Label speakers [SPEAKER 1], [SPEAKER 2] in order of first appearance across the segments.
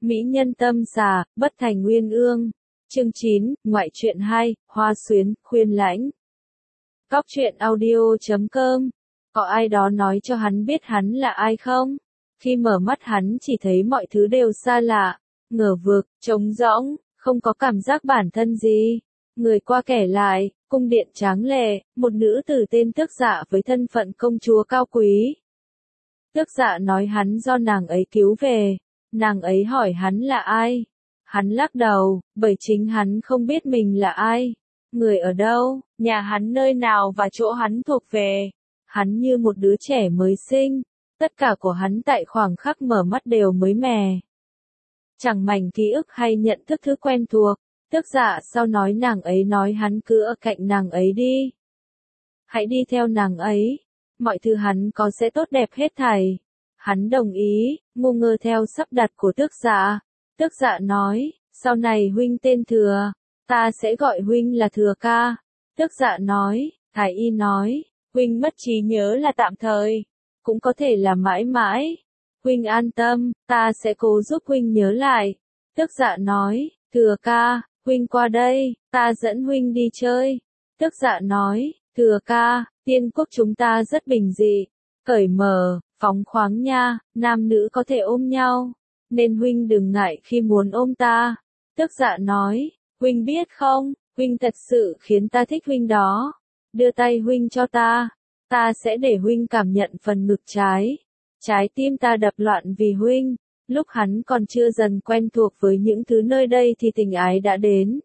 [SPEAKER 1] Mỹ nhân tâm xà, bất thành nguyên ương. Chương 9, ngoại truyện 2, Hoa Xuyến, Khuyên Lãnh. Cóc truyện audio.com. Có ai đó nói cho hắn biết hắn là ai không? Khi mở mắt hắn chỉ thấy mọi thứ đều xa lạ, ngờ vực, trống rỗng, không có cảm giác bản thân gì. Người qua kể lại, cung điện tráng lệ, một nữ tử tên Tước Dạ với thân phận công chúa cao quý. Tước Dạ nói hắn do nàng ấy cứu về. Nàng ấy hỏi hắn là ai? Hắn lắc đầu, bởi chính hắn không biết mình là ai. Người ở đâu, nhà hắn nơi nào và chỗ hắn thuộc về. Hắn như một đứa trẻ mới sinh. Tất cả của hắn tại khoảng khắc mở mắt đều mới mẻ. Chẳng mảnh ký ức hay nhận thức thứ quen thuộc. Tước Dạ sau nói nàng ấy nói hắn cứ ở cạnh nàng ấy đi. Hãy đi theo nàng ấy. Mọi thứ hắn có sẽ tốt đẹp hết thảy. Hắn đồng ý, ngu ngơ theo sắp đặt của Tước Dạ. Tước Dạ nói, sau này huynh tên Thừa, ta sẽ gọi huynh là Thừa ca. Tước Dạ nói, Thái y nói, huynh mất trí nhớ là tạm thời, cũng có thể là mãi mãi. Huynh an tâm, ta sẽ cố giúp huynh nhớ lại. Tước Dạ nói, Thừa ca, huynh qua đây, ta dẫn huynh đi chơi. Tước Dạ nói, Thừa ca, Tiên quốc chúng ta rất bình dị, cởi mở, phóng khoáng nha, nam nữ có thể ôm nhau, nên huynh đừng ngại khi muốn ôm ta. Tước Dạ nói, huynh biết không, huynh thật sự khiến ta thích huynh đó. Đưa tay huynh cho ta sẽ để huynh cảm nhận phần ngực trái. Trái tim ta đập loạn vì huynh. Lúc hắn còn chưa dần quen thuộc với những thứ nơi đây thì tình ái đã đến.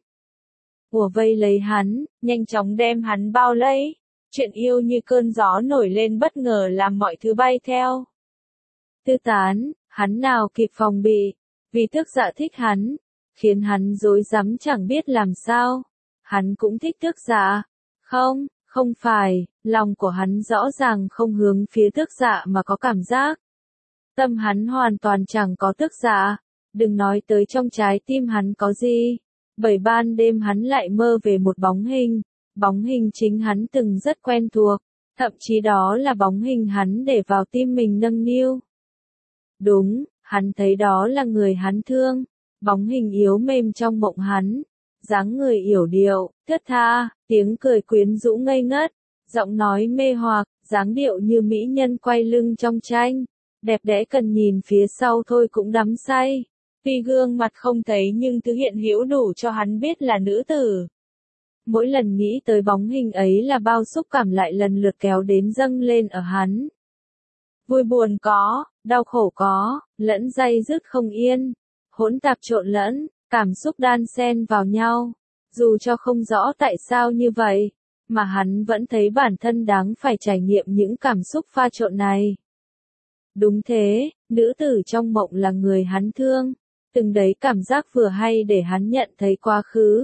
[SPEAKER 1] Ùa vây lấy hắn, nhanh chóng đem hắn bao lấy. Chuyện yêu như cơn gió nổi lên bất ngờ làm mọi thứ bay theo. Tư tán, hắn nào kịp phòng bị, vì Tước Dạ thích hắn, khiến hắn rối rắm chẳng biết làm sao. Hắn cũng thích Tước Dạ. Không phải, lòng của hắn rõ ràng không hướng phía Tước Dạ mà có cảm giác. Tâm hắn hoàn toàn chẳng có Tước Dạ, đừng nói tới trong trái tim hắn có gì. Bởi ban đêm hắn lại mơ về một bóng hình chính hắn từng rất quen thuộc, thậm chí đó là bóng hình hắn để vào tim mình nâng niu. Đúng, hắn thấy đó là người hắn thương, bóng hình yếu mềm trong mộng hắn, dáng người yểu điệu, thướt tha, tiếng cười quyến rũ ngây ngất, giọng nói mê hoặc, dáng điệu như mỹ nhân quay lưng trong tranh, đẹp đẽ cần nhìn phía sau thôi cũng đắm say. Tuy gương mặt không thấy nhưng thứ hiện hữu đủ cho hắn biết là nữ tử. Mỗi lần nghĩ tới bóng hình ấy là bao xúc cảm lại lần lượt kéo đến dâng lên ở hắn. Vui buồn có, đau khổ có, lẫn day dứt không yên, hỗn tạp trộn lẫn, cảm xúc đan xen vào nhau. Dù cho không rõ tại sao như vậy, mà hắn vẫn thấy bản thân đáng phải trải nghiệm những cảm xúc pha trộn này. Đúng thế, nữ tử trong mộng là người hắn thương, từng đấy cảm giác vừa hay để hắn nhận thấy quá khứ.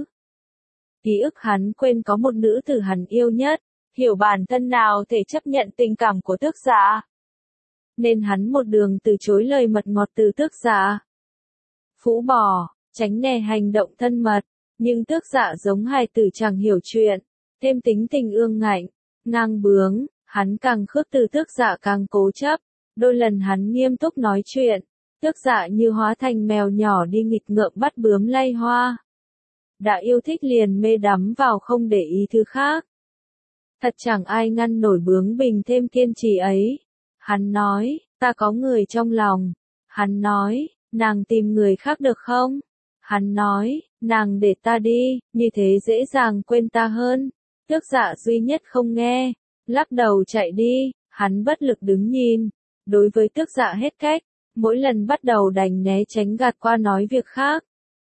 [SPEAKER 1] Ký ức hắn quên có một nữ tử hắn yêu nhất, hiểu bản thân nào thể chấp nhận tình cảm của Tước Dạ. Nên hắn một đường từ chối lời mật ngọt từ Tước Dạ. Phũ bỏ, tránh né hành động thân mật, nhưng Tước Dạ giống hài tử chẳng hiểu chuyện, thêm tính tình ương ngạnh, ngang bướng, hắn càng khước từ Tước Dạ càng cố chấp. Đôi lần hắn nghiêm túc nói chuyện, Tước Dạ như hóa thành mèo nhỏ đi nghịch ngợm bắt bướm lay hoa. Đã yêu thích liền mê đắm vào không để ý thứ khác. Thật chẳng ai ngăn nổi bướng bỉnh thêm kiên trì ấy. Hắn nói, ta có người trong lòng. Hắn nói, nàng tìm người khác được không? Hắn nói, nàng để ta đi, như thế dễ dàng quên ta hơn. Tước Dạ duy nhất không nghe, lắc đầu chạy đi, hắn bất lực đứng nhìn. Đối với Tước Dạ hết cách, mỗi lần bắt đầu đành né tránh gạt qua nói việc khác.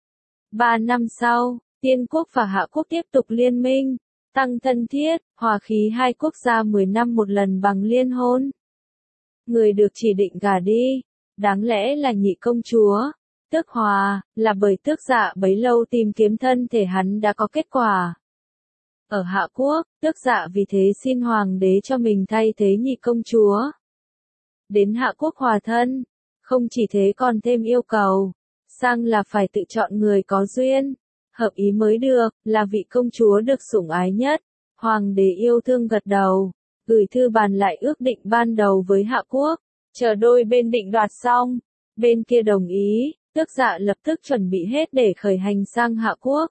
[SPEAKER 1] 3 năm sau, Tiên quốc và Hạ quốc tiếp tục liên minh, tăng thân thiết, hòa khí hai quốc gia 10 năm một lần bằng liên hôn. Người được chỉ định gả đi, đáng lẽ là nhị công chúa, Tước Hòa, là bởi Tước Dạ bấy lâu tìm kiếm thân thể hắn đã có kết quả. Ở Hạ quốc, Tước Dạ vì thế xin hoàng đế cho mình thay thế nhị công chúa. Đến Hạ quốc hòa thân, không chỉ thế còn thêm yêu cầu, sang là phải tự chọn người có duyên, hợp ý mới được, là vị công chúa được sủng ái nhất. Hoàng đế yêu thương gật đầu, gửi thư bàn lại ước định ban đầu với Hạ quốc, chờ đôi bên định đoạt xong, bên kia đồng ý, Tước Dạ lập tức chuẩn bị hết để khởi hành sang Hạ Quốc.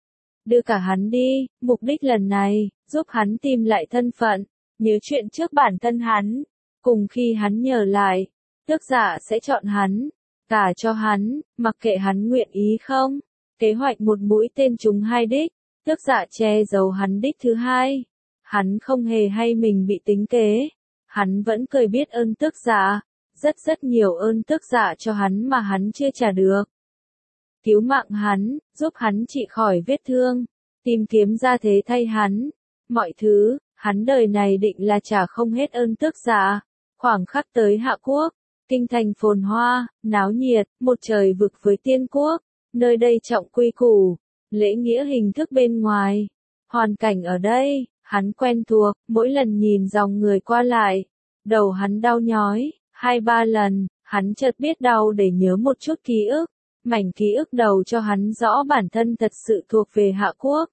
[SPEAKER 1] Đưa cả hắn đi, mục đích lần này, giúp hắn tìm lại thân phận, nhớ chuyện trước bản thân hắn. Cùng khi hắn nhớ lại, Tước Dạ sẽ chọn hắn, gả cho hắn, mặc kệ hắn nguyện ý không. Kế hoạch một mũi tên trúng hai đích, Tước Dạ che giấu hắn đích thứ hai. Hắn không hề hay mình bị tính kế. Hắn vẫn cười biết ơn Tước Dạ. Rất nhiều ơn Tước Dạ cho hắn mà hắn chưa trả được. Cứu mạng hắn, giúp hắn trị khỏi vết thương, tìm kiếm gia thế thay hắn. Mọi thứ, hắn đời này định là trả không hết ơn Tước Dạ. Khoảng khắc tới Hạ Quốc, kinh thành phồn hoa, náo nhiệt, một trời vực với tiên quốc. Nơi đây trọng quy củ, lễ nghĩa hình thức bên ngoài. Hoàn cảnh ở đây, hắn quen thuộc, mỗi lần nhìn dòng người qua lại, đầu hắn đau nhói. 2-3 lần, hắn chợt biết đau để nhớ một chút ký ức. Mảnh ký ức đầu cho hắn rõ bản thân thật sự thuộc về Hạ Quốc.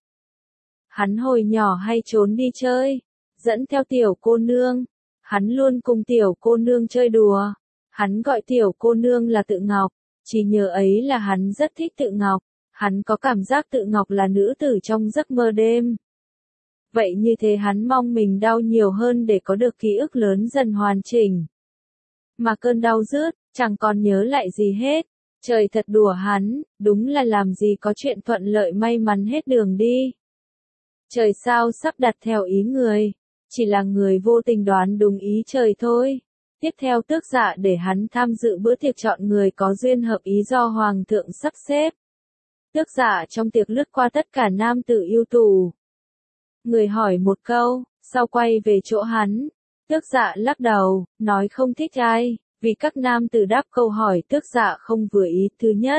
[SPEAKER 1] Hắn hồi nhỏ hay trốn đi chơi, dẫn theo tiểu cô nương. Hắn luôn cùng tiểu cô nương chơi đùa. Hắn gọi tiểu cô nương là Tự Ngọc, chỉ nhờ ấy là hắn rất thích Tự Ngọc. Hắn có cảm giác Tự Ngọc là nữ tử trong giấc mơ đêm. Vậy như thế hắn mong mình đau nhiều hơn để có được ký ức lớn dần hoàn chỉnh. Mà cơn đau rứt, chẳng còn nhớ lại gì hết. Trời thật đùa hắn, đúng là làm gì có chuyện thuận lợi may mắn hết đường đi. Trời sao sắp đặt theo ý người, chỉ là người vô tình đoán đúng ý trời thôi. Tiếp theo Tước Dạ để hắn tham dự bữa tiệc chọn người có duyên hợp ý do Hoàng thượng sắp xếp. Tước Dạ trong tiệc lướt qua tất cả nam tử ưu tú. Người hỏi một câu, sau quay về chỗ hắn. Tước Dạ lắc đầu, nói không thích ai, vì các nam tử đáp câu hỏi Tước Dạ không vừa ý. Thứ nhất,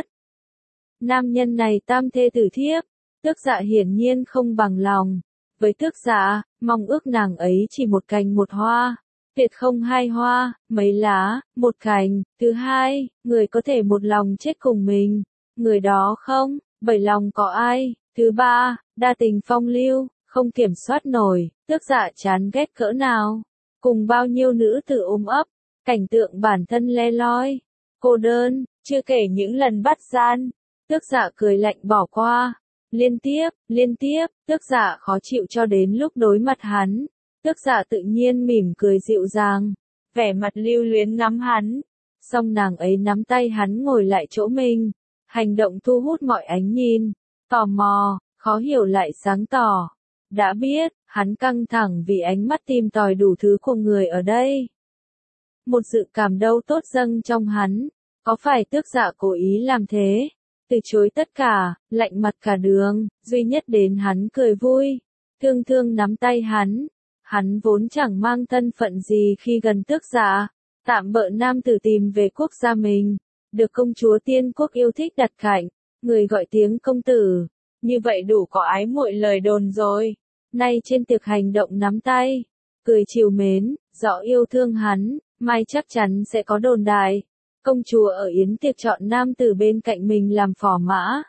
[SPEAKER 1] nam nhân này tam thê tử thiếp. Tước Dạ hiển nhiên không bằng lòng. Với Tước Dạ, mong ước nàng ấy chỉ một cành một hoa. Tuyệt không hai hoa, mấy lá, một cành. Thứ hai, người có thể một lòng chết cùng mình. Người đó không, bảy lòng có ai. Thứ ba, đa tình phong lưu, không kiểm soát nổi. Tước Dạ chán ghét cỡ nào. Cùng bao nhiêu nữ tử ôm ấp, cảnh tượng bản thân le loi, cô đơn, chưa kể những lần bắt gian. Tước Dạ cười lạnh bỏ qua. Liên tiếp, Tước Dạ khó chịu cho đến lúc đối mặt hắn. Tước Dạ tự nhiên mỉm cười dịu dàng, vẻ mặt lưu luyến ngắm hắn. Song nàng ấy nắm tay hắn ngồi lại chỗ mình, hành động thu hút mọi ánh nhìn, tò mò, khó hiểu lại sáng tỏ. Đã biết, hắn căng thẳng vì ánh mắt tìm tòi đủ thứ của người ở đây. Một dự cảm đâu tốt dâng trong hắn, có phải Tước Dạ cố ý làm thế? Từ chối tất cả, lạnh mặt cả đường, duy nhất đến hắn cười vui, thương nắm tay hắn. Hắn vốn chẳng mang thân phận gì khi gần Tước Dạ, tạm bợ nam tử tìm về quốc gia mình, được công chúa tiên quốc yêu thích đặt cạnh, người gọi tiếng công tử, như vậy đủ có ái muội lời đồn rồi. Nay trên tiệc hành động nắm tay, cười trìu mến, rõ yêu thương hắn, mai chắc chắn sẽ có đồn đại. Công chúa ở yến tiệc chọn nam tử bên cạnh mình làm phò mã.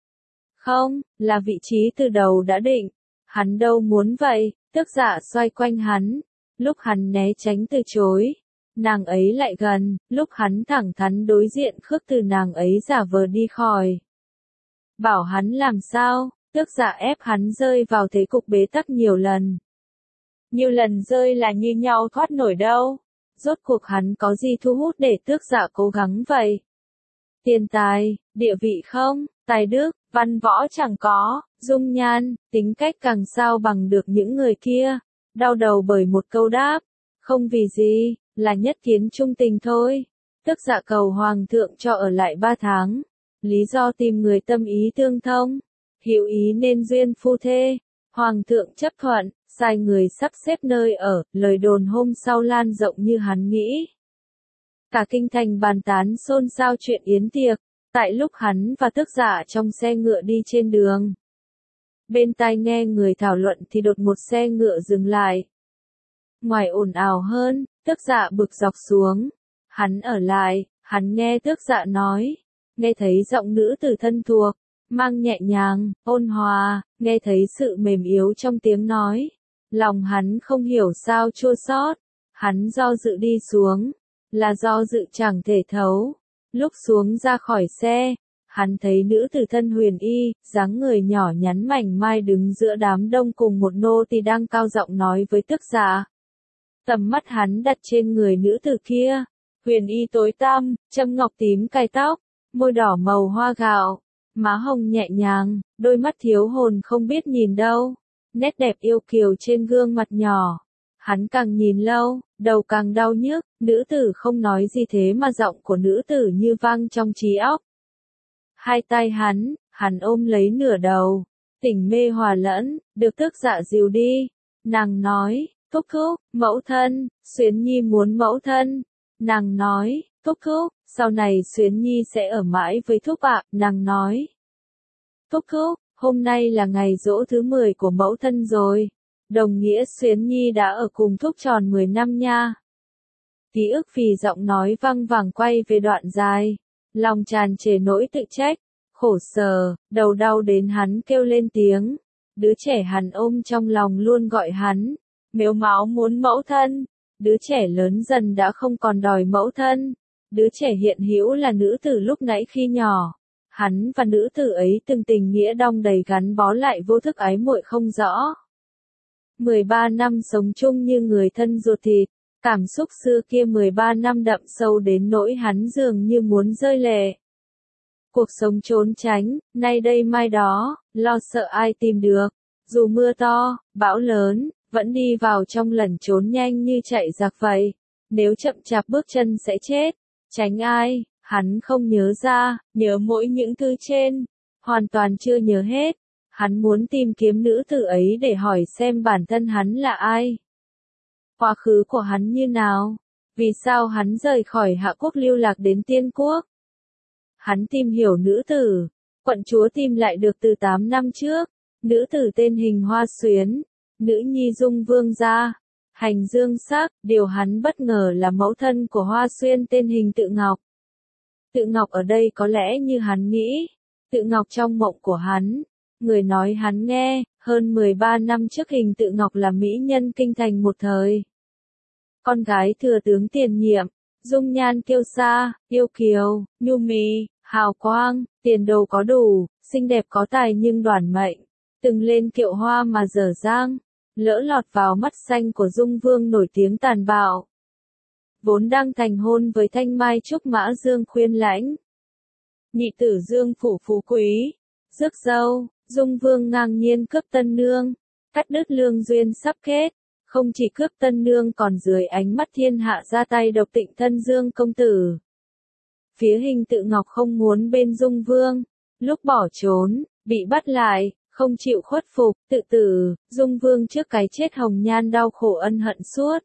[SPEAKER 1] Không, là vị trí từ đầu đã định. Hắn đâu muốn vậy. Tước Dạ xoay quanh hắn. Lúc hắn né tránh từ chối, nàng ấy lại gần. Lúc hắn thẳng thắn đối diện khước từ, nàng ấy giả vờ đi khỏi. Bảo hắn làm sao, Tước Dạ ép hắn rơi vào thế cục bế tắc nhiều lần. Nhiều lần rơi là như nhau thoát nổi đâu. Rốt cuộc hắn có gì thu hút để Tước Dạ cố gắng vậy? Tiền tài, địa vị không, tài đức, văn võ chẳng có, dung nhan, tính cách càng sao bằng được những người kia. Đau đầu bởi một câu đáp, không vì gì, là nhất kiến trung tình thôi. Tước Dạ cầu Hoàng thượng cho ở lại 3 tháng. Lý do tìm người tâm ý tương thông, hữu ý nên duyên phu thê. Hoàng thượng chấp thuận, sai người sắp xếp nơi ở, lời đồn hôm sau lan rộng như hắn nghĩ. Cả kinh thành bàn tán xôn xao chuyện yến tiệc, tại lúc hắn và Tước Dạ trong xe ngựa đi trên đường. Bên tai nghe người thảo luận thì đột một xe ngựa dừng lại. Ngoài ồn ào hơn, Tước Dạ bực dọc xuống. Hắn ở lại, hắn nghe Tước Dạ nói, nghe thấy giọng nữ tử thân thuộc, mang nhẹ nhàng, ôn hòa, nghe thấy sự mềm yếu trong tiếng nói. Lòng hắn không hiểu sao chua xót, hắn do dự đi xuống, là do dự chẳng thể thấu. Lúc xuống ra khỏi xe, hắn thấy nữ tử thân huyền y, dáng người nhỏ nhắn mảnh mai đứng giữa đám đông cùng một nô tỳ đang cao giọng nói với tước giả. Tầm mắt hắn đặt trên người nữ tử kia, huyền y tối tăm, châm ngọc tím cài tóc, môi đỏ màu hoa gạo, má hồng nhẹ nhàng, đôi mắt thiếu hồn không biết nhìn đâu, nét đẹp yêu kiều trên gương mặt nhỏ. Hắn càng nhìn lâu, đầu càng đau nhức, nữ tử không nói gì thế mà giọng của nữ tử như vang trong trí óc. Hai tay hắn ôm lấy nửa đầu, tỉnh mê hòa lẫn, được tước dạ dìu đi. Nàng nói, thúc thúc, mẫu thân, Xuyến Nhi muốn mẫu thân. Nàng nói, thúc thúc, sau này Xuyến Nhi sẽ ở mãi với thúc ạ. Nàng nói, thúc thúc, hôm nay là ngày giỗ thứ 10 của mẫu thân rồi. Đồng nghĩa Xuyến Nhi đã ở cùng thúc tròn 10 năm nha. Ký ức vì giọng nói văng vẳng quay về đoạn dài. Lòng tràn trề nỗi tự trách, khổ sở, đầu đau đến hắn kêu lên tiếng. Đứa trẻ hắn ôm trong lòng luôn gọi hắn, mếu máo muốn mẫu thân. Đứa trẻ lớn dần đã không còn đòi mẫu thân. Đứa trẻ hiện hữu là nữ tử lúc nãy khi nhỏ. Hắn và nữ tử ấy từng tình nghĩa đong đầy gắn bó lại vô thức ái muội không rõ. 13 năm sống chung như người thân ruột thịt, cảm xúc xưa kia 13 năm đậm sâu đến nỗi hắn dường như muốn rơi lệ. Cuộc sống trốn tránh, nay đây mai đó, lo sợ ai tìm được, dù mưa to, bão lớn, vẫn đi vào trong lẩn trốn nhanh như chạy giặc vậy. Nếu chậm chạp bước chân sẽ chết, tránh ai, hắn không nhớ ra, nhớ mỗi những thứ trên, hoàn toàn chưa nhớ hết. Hắn muốn tìm kiếm nữ tử ấy để hỏi xem bản thân hắn là ai. Quá khứ của hắn như nào? Vì sao hắn rời khỏi Hạ Quốc lưu lạc đến Tiên Quốc? Hắn tìm hiểu nữ tử. Quận chúa tìm lại được từ 8 năm trước. Nữ tử tên Hình Hoa Xuyến. Nữ nhi Dung Vương gia. Hành dương sắc. Điều hắn bất ngờ là mẫu thân của Hoa Xuyên tên Hình Tự Ngọc. Tự Ngọc ở đây có lẽ như hắn nghĩ. Tự Ngọc trong mộng của hắn. Người nói hắn nghe, hơn 13 năm trước Hình Tự Ngọc là mỹ nhân kinh thành một thời. Con gái thừa tướng tiền nhiệm, dung nhan kiêu sa, yêu kiều, nhu mì, hào quang, tiền đồ có đủ, xinh đẹp có tài nhưng đoản mệnh. Từng lên kiệu hoa mà dở dang, lỡ lọt vào mắt xanh của Dung Vương nổi tiếng tàn bạo. Vốn đang thành hôn với thanh mai trúc mã Dương Khuyên Lãnh. Nhị tử Dương phủ phú quý, rước dâu. Dung Vương ngang nhiên cướp tân nương, cắt đứt lương duyên sắp kết, không chỉ cướp tân nương còn dưới ánh mắt thiên hạ ra tay độc tịnh thân Dương công tử. Phía Hình Tự Ngọc không muốn bên Dung Vương, lúc bỏ trốn, bị bắt lại, không chịu khuất phục, tự tử, Dung Vương trước cái chết hồng nhan đau khổ ân hận suốt.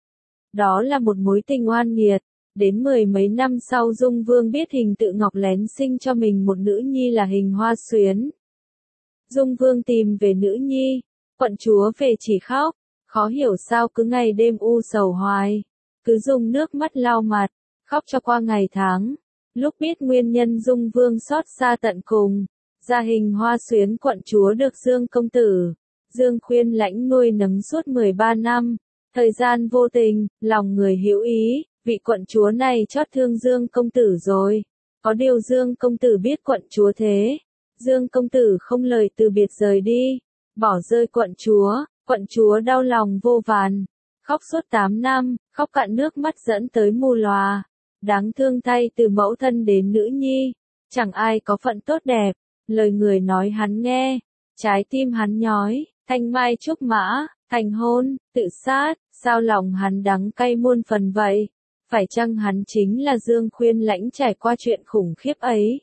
[SPEAKER 1] Đó là một mối tình oan nghiệt. Đến 10 mấy năm sau Dung Vương biết Hình Tự Ngọc lén sinh cho mình một nữ nhi là Hình Hoa Xuyến. Dung Vương tìm về nữ nhi, quận chúa về chỉ khóc, khó hiểu sao cứ ngày đêm u sầu hoài, cứ dùng nước mắt lau mặt, khóc cho qua ngày tháng. Lúc biết nguyên nhân Dung Vương xót xa tận cùng, gia Hình Hoa Xuyến quận chúa được Dương công tử, Dương Khuyên Lãnh nuôi nấng suốt 13 năm, thời gian vô tình, lòng người hữu ý, vị quận chúa này chót thương Dương công tử rồi. Có điều Dương công tử biết quận chúa thế. Dương công tử không lời từ biệt rời đi, bỏ rơi quận chúa đau lòng vô vàn, khóc suốt 8 năm, khóc cạn nước mắt dẫn tới mù lòa. Đáng thương thay từ mẫu thân đến nữ nhi, chẳng ai có phận tốt đẹp, lời người nói hắn nghe, trái tim hắn nhói, thanh mai trúc mã, thành hôn, tự sát, sao lòng hắn đắng cay muôn phần vậy? Phải chăng hắn chính là Dương Khuyên Lãnh trải qua chuyện khủng khiếp ấy?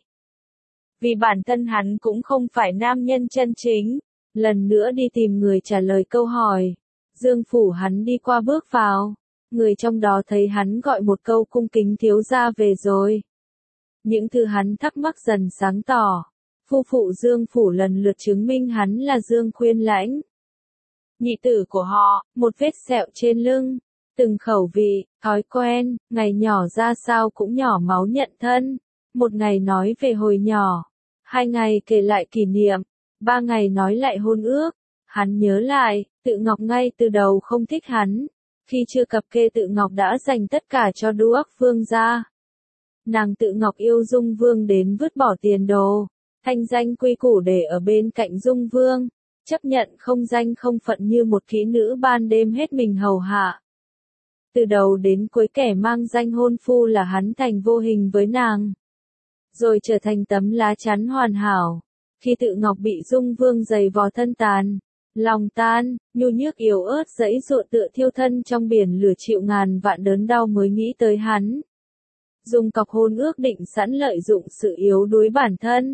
[SPEAKER 1] Vì bản thân hắn cũng không phải nam nhân chân chính. Lần nữa đi tìm người trả lời câu hỏi. Dương phủ hắn đi qua bước vào. Người trong đó thấy hắn gọi một câu cung kính thiếu gia về rồi. Những thứ hắn thắc mắc dần sáng tỏ. Phu phụ Dương phủ lần lượt chứng minh hắn là Dương Khuyên Lãnh. Nhị tử của họ, một vết sẹo trên lưng. Từng khẩu vị, thói quen, ngày nhỏ ra sao cũng nhỏ máu nhận thân. Một ngày nói về hồi nhỏ. 2 ngày kể lại kỷ niệm, 3 ngày nói lại hôn ước. Hắn nhớ lại, Tự Ngọc ngay từ đầu không thích hắn. Khi chưa cập kê Tự Ngọc đã dành tất cả cho Đu Ốc Vương gia. nàng Tự Ngọc yêu Dung Vương đến vứt bỏ tiền đồ, thanh danh quy củ để ở bên cạnh Dung Vương, chấp nhận không danh không phận như một kỹ nữ ban đêm hết mình hầu hạ. Từ đầu đến cuối kẻ mang danh hôn phu là hắn thành vô hình với nàng, rồi trở thành tấm lá chắn hoàn hảo. Khi Tự Ngọc bị Dung Vương giày vò thân tàn, lòng tan, nhu nhức yếu ớt giãy giụa tựa thiêu thân trong biển lửa chịu ngàn vạn đớn đau mới nghĩ tới hắn. Dùng cọc hôn ước định sẵn lợi dụng sự yếu đuối bản thân,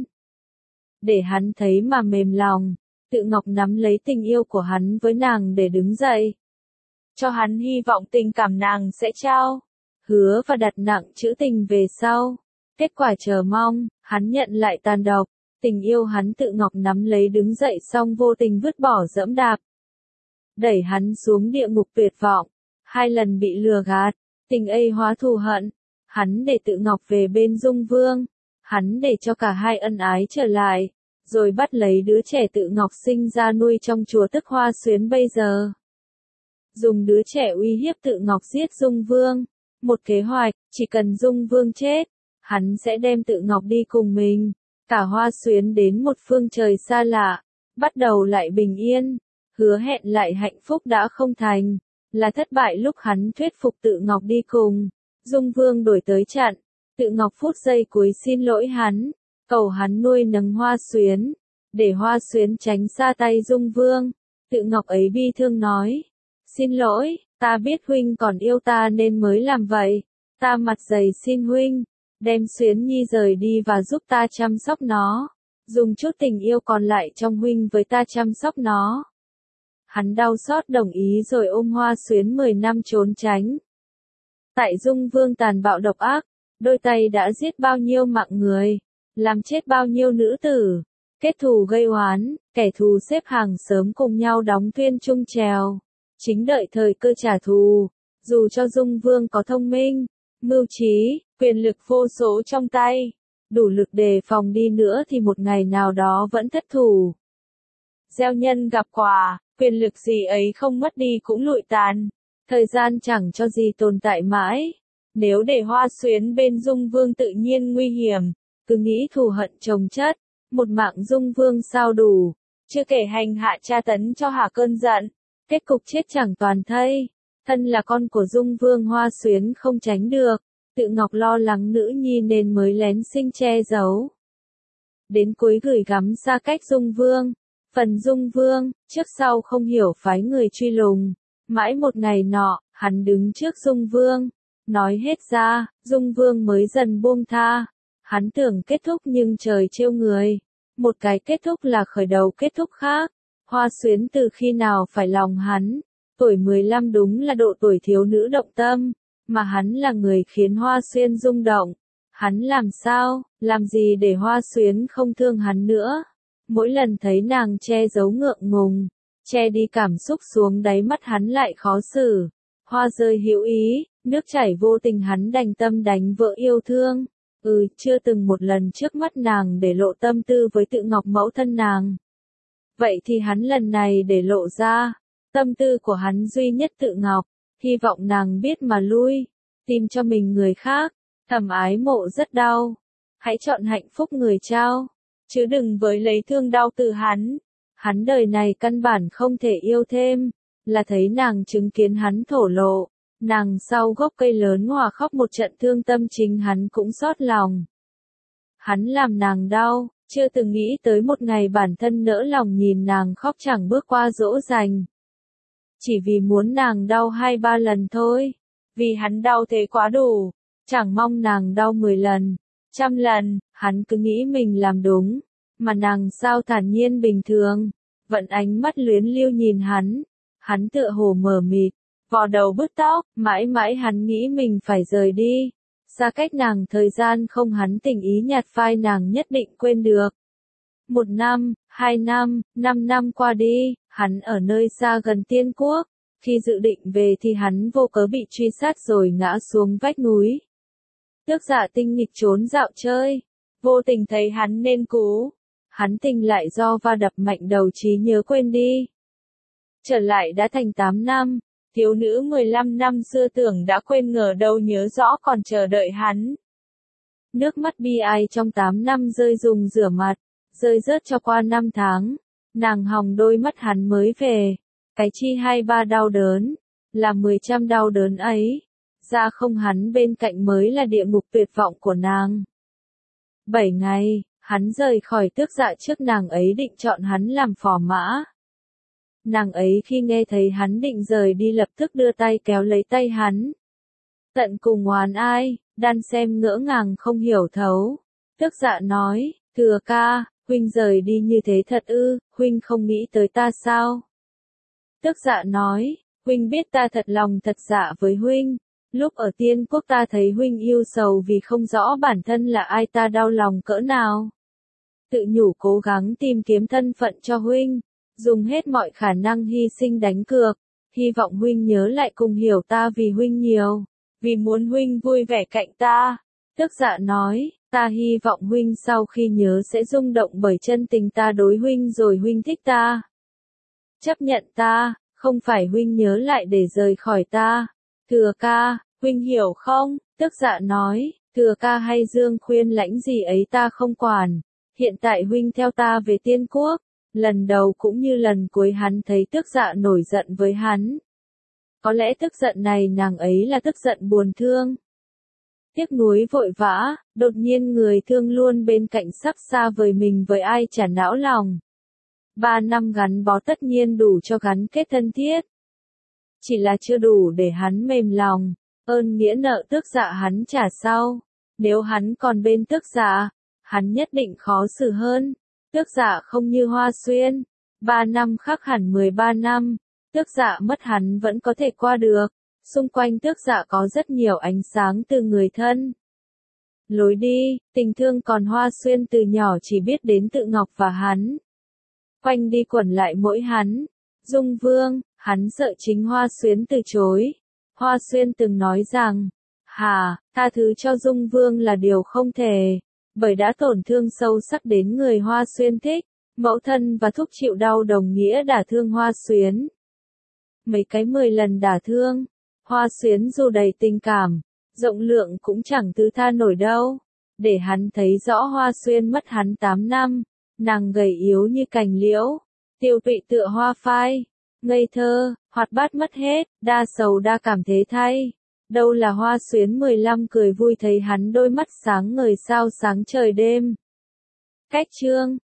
[SPEAKER 1] để hắn thấy mà mềm lòng. Tự Ngọc nắm lấy tình yêu của hắn với nàng để đứng dậy, cho hắn hy vọng tình cảm nàng sẽ trao, hứa và đặt nặng chữ tình về sau. Kết quả chờ mong, hắn nhận lại tàn độc, tình yêu hắn Tự Ngọc nắm lấy đứng dậy xong vô tình vứt bỏ dẫm đạp, đẩy hắn xuống địa ngục tuyệt vọng. 2 lần bị lừa gạt, tình ấy hóa thù hận, hắn để Tự Ngọc về bên Dung Vương, hắn để cho cả hai ân ái trở lại, rồi bắt lấy đứa trẻ Tự Ngọc sinh ra nuôi trong chùa tức Hoa Xuyến bây giờ. Dùng đứa trẻ uy hiếp Tự Ngọc giết Dung Vương, một kế hoạch, chỉ cần Dung Vương chết, hắn sẽ đem Tự Ngọc đi cùng mình, cả Hoa Xuyến đến một phương trời xa lạ, bắt đầu lại bình yên, hứa hẹn lại hạnh phúc đã không thành, là thất bại lúc hắn thuyết phục Tự Ngọc đi cùng. Dung Vương đổi tới chặn, Tự Ngọc phút giây cuối xin lỗi hắn, cầu hắn nuôi nấng Hoa Xuyến, để Hoa Xuyến tránh xa tay Dung Vương. Tự Ngọc ấy bi thương nói, xin lỗi, ta biết huynh còn yêu ta nên mới làm vậy, ta mặt dày xin huynh, đem Xuyến Nhi rời đi và giúp ta chăm sóc nó, dùng chút tình yêu còn lại trong huynh với ta chăm sóc nó. Hắn đau xót đồng ý rồi ôm Hoa Xuyến 10 năm trốn tránh. Tại Dung Vương tàn bạo độc ác, đôi tay đã giết bao nhiêu mạng người, làm chết bao nhiêu nữ tử, kết thù gây oán, kẻ thù xếp hàng sớm cùng nhau đóng tuyên chung chèo, chính đợi thời cơ trả thù. Dù cho Dung Vương có thông minh, mưu trí, quyền lực vô số trong tay, đủ lực đề phòng đi nữa thì một ngày nào đó vẫn thất thủ. Gieo nhân gặp quả, quyền lực gì ấy không mất đi cũng lụi tàn, thời gian chẳng cho gì tồn tại mãi. Nếu để Hoa Xuyến bên Dung Vương tự nhiên nguy hiểm, cứ nghĩ thù hận chồng chất, một mạng Dung Vương sao đủ, chưa kể hành hạ tra tấn cho hả cơn giận, kết cục chết chẳng toàn thây. Thân là con của Dung Vương Hoa Xuyến không tránh được, Tự Ngọc lo lắng nữ nhi nên mới lén sinh che giấu. Đến cuối gửi gắm xa cách Dung Vương, phần Dung Vương, trước sau không hiểu phái người truy lùng. Mãi một ngày nọ, hắn đứng trước Dung Vương, nói hết ra, Dung Vương mới dần buông tha. Hắn tưởng kết thúc nhưng trời trêu người. Một cái kết thúc là khởi đầu kết thúc khác. Hoa Xuyến từ khi nào phải lòng hắn. Tuổi 15 đúng là độ tuổi thiếu nữ động tâm, mà hắn là người khiến Hoa Xuyến rung động. Hắn làm sao, làm gì để Hoa Xuyến không thương hắn nữa. Mỗi lần thấy nàng che giấu ngượng ngùng, che đi cảm xúc xuống đáy mắt hắn lại khó xử. Hoa rơi hữu ý, nước chảy vô tình hắn đành tâm đánh vợ yêu thương. Chưa từng một lần trước mắt nàng để lộ tâm tư với Tự Ngọc mẫu thân nàng. Vậy thì hắn lần này để lộ ra, tâm tư của hắn duy nhất Tự Ngọc, hy vọng nàng biết mà lui, tìm cho mình người khác, thầm ái mộ rất đau. Hãy chọn hạnh phúc người trao, chứ đừng với lấy thương đau từ hắn. Hắn đời này căn bản không thể yêu thêm, là thấy nàng chứng kiến hắn thổ lộ, nàng sau gốc cây lớn hòa khóc một trận thương tâm chính hắn cũng xót lòng. Hắn làm nàng đau, chưa từng nghĩ tới một ngày bản thân nỡ lòng nhìn nàng khóc chẳng bước qua dỗ dành. Chỉ vì muốn nàng đau 2-3 lần thôi, vì hắn đau thế quá đủ, chẳng mong nàng đau 10 lần, 100 lần, hắn cứ nghĩ mình làm đúng, mà nàng sao thản nhiên bình thường, vẫn ánh mắt luyến lưu nhìn hắn tựa hồ mờ mịt, vò đầu bứt tóc, mãi mãi hắn nghĩ mình phải rời đi, xa cách nàng thời gian không hắn tình ý nhạt phai nàng nhất định quên được. 1 năm, 2 năm, 5 năm qua đi, hắn ở nơi xa gần Tiên Quốc, khi dự định về thì hắn vô cớ bị truy sát rồi ngã xuống vách núi. Tước Dạ tinh nghịch trốn dạo chơi, vô tình thấy hắn nên cứu, hắn tỉnh lại do va đập mạnh đầu trí nhớ quên đi. Trở lại đã thành 8 năm, thiếu nữ 15 năm xưa tưởng đã quên ngờ đâu nhớ rõ còn chờ đợi hắn. Nước mắt bi ai trong 8 năm rơi dùng rửa mặt, rơi rớt cho qua 5 tháng. Nàng hòng đôi mắt hắn mới về. Cái chi 2-3 đau đớn, là 10 trăm đau đớn ấy. Ra không hắn bên cạnh mới là địa ngục tuyệt vọng của nàng. 7 ngày, hắn rời khỏi Tước Dạ trước nàng ấy định chọn hắn làm phò mã. Nàng ấy khi nghe thấy hắn định rời đi lập tức đưa tay kéo lấy tay hắn. Tận cùng oán ai, Đan xem ngỡ ngàng không hiểu thấu. Tước Dạ nói, Thừa ca, huynh rời đi như thế thật ư, huynh không nghĩ tới ta sao? Tước Dạ nói, huynh biết ta thật lòng thật dạ với huynh. Lúc ở Tiên Quốc ta thấy huynh yêu sầu vì không rõ bản thân là ai, ta đau lòng cỡ nào. Tự nhủ cố gắng tìm kiếm thân phận cho huynh, dùng hết mọi khả năng hy sinh đánh cược, hy vọng huynh nhớ lại cùng hiểu ta vì huynh nhiều, vì muốn huynh vui vẻ cạnh ta. Tước Dạ nói, ta hy vọng huynh sau khi nhớ sẽ rung động bởi chân tình ta đối huynh rồi huynh thích ta. Chấp nhận ta, không phải huynh nhớ lại để rời khỏi ta. Thừa ca, huynh hiểu không? Tước Dạ nói, Thừa ca hay Dương Khuyên Lãnh gì ấy ta không quản. Hiện tại huynh theo ta về Tiên Quốc. Lần đầu cũng như lần cuối hắn thấy Tước Dạ nổi giận với hắn. Có lẽ tức giận này nàng ấy là tức giận buồn thương. Tiếc nuối vội vã, đột nhiên người thương luôn bên cạnh sắp xa vời mình với ai chả não lòng. 3 năm gắn bó tất nhiên đủ cho gắn kết thân thiết. Chỉ là chưa đủ để hắn mềm lòng, ơn nghĩa nợ Tước Dạ hắn trả sau. Nếu hắn còn bên Tước Dạ, hắn nhất định khó xử hơn. Tước Dạ không như Hoa Xuyên, 3 năm khác hẳn 13 năm, Tước Dạ mất hắn vẫn có thể qua được. Xung quanh Tước Dạ có rất nhiều ánh sáng từ người thân. Lối đi, tình thương còn Hoa Xuyên từ nhỏ chỉ biết đến Tự Ngọc và hắn. Quanh đi quẩn lại mỗi hắn. Dung Vương, hắn sợ chính Hoa Xuyên từ chối. Hoa Xuyên từng nói rằng, tha thứ cho Dung Vương là điều không thể, bởi đã tổn thương sâu sắc đến người Hoa Xuyên thích. Mẫu thân và thúc chịu đau đồng nghĩa đả thương Hoa Xuyên. Mấy cái 10 lần đả thương, Hoa Xuyên dù đầy tình cảm, rộng lượng cũng chẳng thứ tha nổi đâu. Để hắn thấy rõ Hoa Xuyên mất hắn 8 năm, nàng gầy yếu như cành liễu, tiêu tụy tựa hoa phai, ngây thơ, hoạt bát mất hết, đa sầu đa cảm thế thay. Đâu là Hoa Xuyên 15 cười vui thấy hắn đôi mắt sáng ngời sao sáng trời đêm. Cách chương